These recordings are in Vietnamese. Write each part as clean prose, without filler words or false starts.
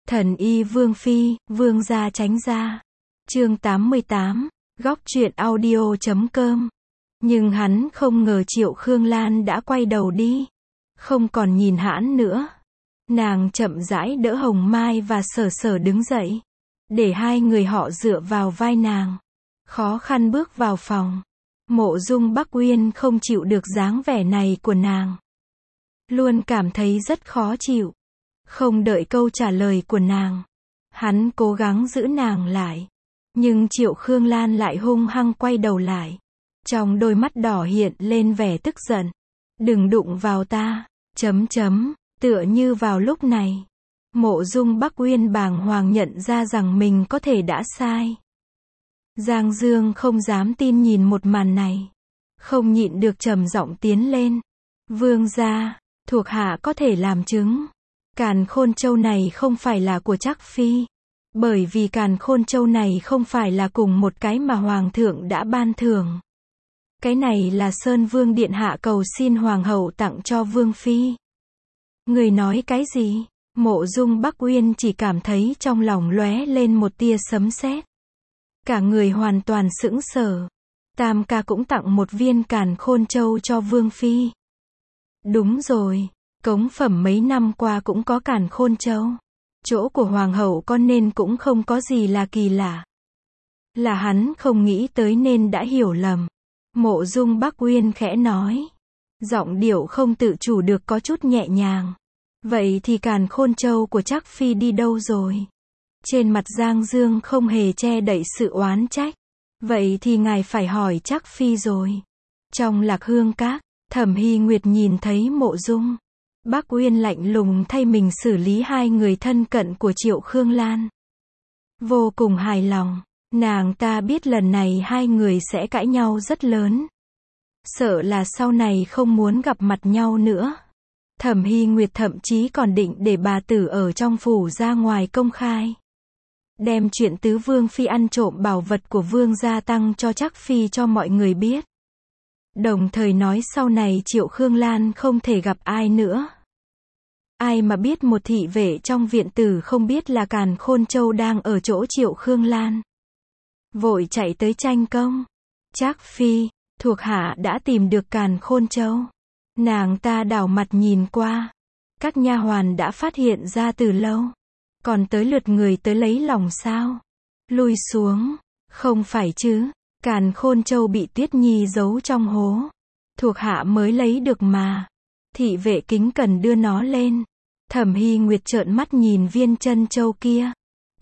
Thần y Vương Phi, Vương gia tránh ra. Chương 88, góc truyện audio.com. Nhưng hắn không ngờ Triệu Khương Lan đã quay đầu đi. Không còn nhìn hãn nữa. Nàng chậm rãi đỡ Hồng Mai và Sở Sở đứng dậy. Để hai người họ dựa vào vai nàng. Khó khăn bước vào phòng. Mộ Dung Bắc Uyên không chịu được dáng vẻ này của nàng. Luôn cảm thấy rất khó chịu. Không đợi câu trả lời của nàng. Hắn cố gắng giữ nàng lại. Nhưng Triệu Khương Lan lại hung hăng quay đầu lại. Trong đôi mắt đỏ hiện lên vẻ tức giận. Đừng đụng vào ta. Tựa như vào lúc này. Mộ Dung Bắc Uyên bàng hoàng nhận ra rằng mình có thể đã sai. Giang Dương không dám tin nhìn một màn này. Không nhịn được trầm giọng tiến lên. Vương gia, thuộc hạ có thể làm chứng. Càn Khôn Châu này không phải là của Trác Phi. Bởi vì Càn Khôn Châu này không phải là cùng một cái mà Hoàng thượng đã ban thưởng. Cái này là Sơn Vương Điện Hạ cầu xin Hoàng hậu tặng cho Vương Phi. Người nói cái gì? Mộ Dung Bắc Uyên chỉ cảm thấy trong lòng lóe lên một tia sấm sét. Cả người hoàn toàn sững sờ. Tam ca cũng tặng một viên Càn Khôn Châu cho Vương Phi. Đúng rồi, cống phẩm mấy năm qua cũng có Càn Khôn Châu. Chỗ của Hoàng hậu con nên cũng không có gì là kỳ lạ. Là hắn không nghĩ tới nên đã hiểu lầm. Mộ Dung Bắc Uyên khẽ nói. Giọng điệu không tự chủ được có chút nhẹ nhàng. Vậy thì Càn Khôn Châu của Trác Phi đi đâu rồi? Trên mặt Giang Dương không hề che đậy sự oán trách. Vậy thì ngài phải hỏi Trác Phi rồi. Trong Lạc Hương Các, Thẩm Hy Nguyệt nhìn thấy Mộ Dung Bắc Uyên lạnh lùng thay mình xử lý hai người thân cận của Triệu Khương Lan. Vô cùng hài lòng. Nàng ta biết lần này hai người sẽ cãi nhau rất lớn. Sợ là sau này không muốn gặp mặt nhau nữa. Thẩm Hy Nguyệt thậm chí còn định để bà tử ở trong phủ ra ngoài công khai. Đem chuyện tứ Vương Phi ăn trộm bảo vật của Vương gia tăng cho Trác Phi cho mọi người biết. Đồng thời nói sau này Triệu Khương Lan không thể gặp ai nữa. Ai mà biết một thị vệ trong viện tử không biết là Càn Khôn Châu đang ở chỗ Triệu Khương Lan. Vội chạy tới tranh công. Trác Phi, thuộc hạ đã tìm được Càn Khôn Châu. Nàng ta đảo mặt nhìn qua. Các nha hoàn đã phát hiện ra từ lâu. Còn tới lượt người tới lấy lòng sao? Lui xuống. Không phải chứ. Càn Khôn Châu bị Tuyết Nhi giấu trong hố. Thuộc hạ mới lấy được mà. Thị vệ kính cẩn đưa nó lên. Thẩm Hy Nguyệt trợn mắt nhìn viên chân châu kia.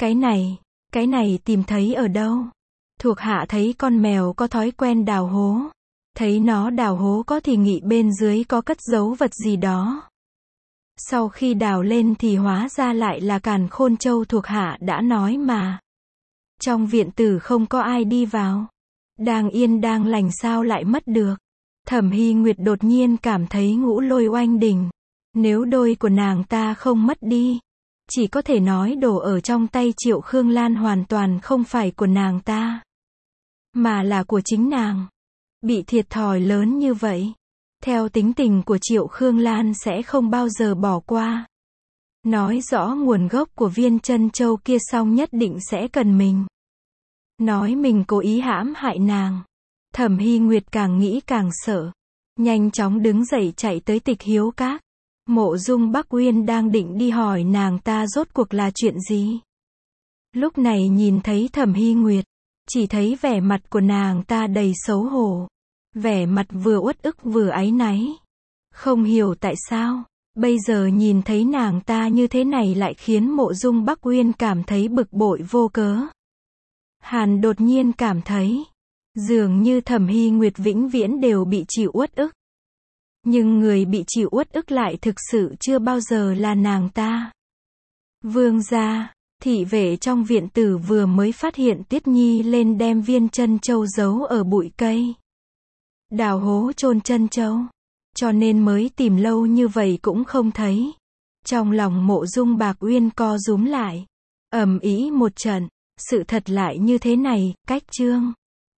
Cái này tìm thấy ở đâu? Thuộc hạ thấy con mèo có thói quen đào hố. Thấy nó đào hố có thì nghĩ bên dưới có cất giấu vật gì đó. Sau khi đào lên thì hóa ra lại là Càn Khôn Châu thuộc hạ đã nói mà. Trong viện tử không có ai đi vào. Đang yên đang lành sao lại mất được. Thẩm Hy Nguyệt đột nhiên cảm thấy ngũ lôi oanh đỉnh. Nếu đôi của nàng ta không mất đi. Chỉ có thể nói đồ ở trong tay Triệu Khương Lan hoàn toàn không phải của nàng ta. Mà là của chính nàng. Bị thiệt thòi lớn như vậy. Theo tính tình của Triệu Khương Lan sẽ không bao giờ bỏ qua. Nói rõ nguồn gốc của viên chân châu kia xong nhất định sẽ cần mình. Nói mình cố ý hãm hại nàng. Thẩm Hy Nguyệt càng nghĩ càng sợ. Nhanh chóng đứng dậy chạy tới Tịch Hiếu Các. Mộ Dung Bắc Uyên đang định đi hỏi nàng ta rốt cuộc là chuyện gì. Lúc này nhìn thấy Thẩm Hy Nguyệt. Chỉ thấy vẻ mặt của nàng ta đầy xấu hổ. Vẻ mặt vừa uất ức vừa áy náy. Không hiểu tại sao, bây giờ nhìn thấy nàng ta như thế này lại khiến Mộ Dung Bắc Uyên cảm thấy bực bội vô cớ. Hàn đột nhiên cảm thấy, dường như Thẩm Hy Nguyệt vĩnh viễn đều bị chịu uất ức. Nhưng người bị chịu uất ức lại thực sự chưa bao giờ là nàng ta. Vương gia, thị vệ trong viện tử vừa mới phát hiện Tuyết Nhi lên đem viên chân châu giấu ở bụi cây. Đào hố chôn chân châu. Cho nên mới tìm lâu như vậy cũng không thấy. Trong lòng Mộ Dung Bạc Uyên co rúm lại. Ầm ĩ một trận. Sự thật lại như thế này, cách chương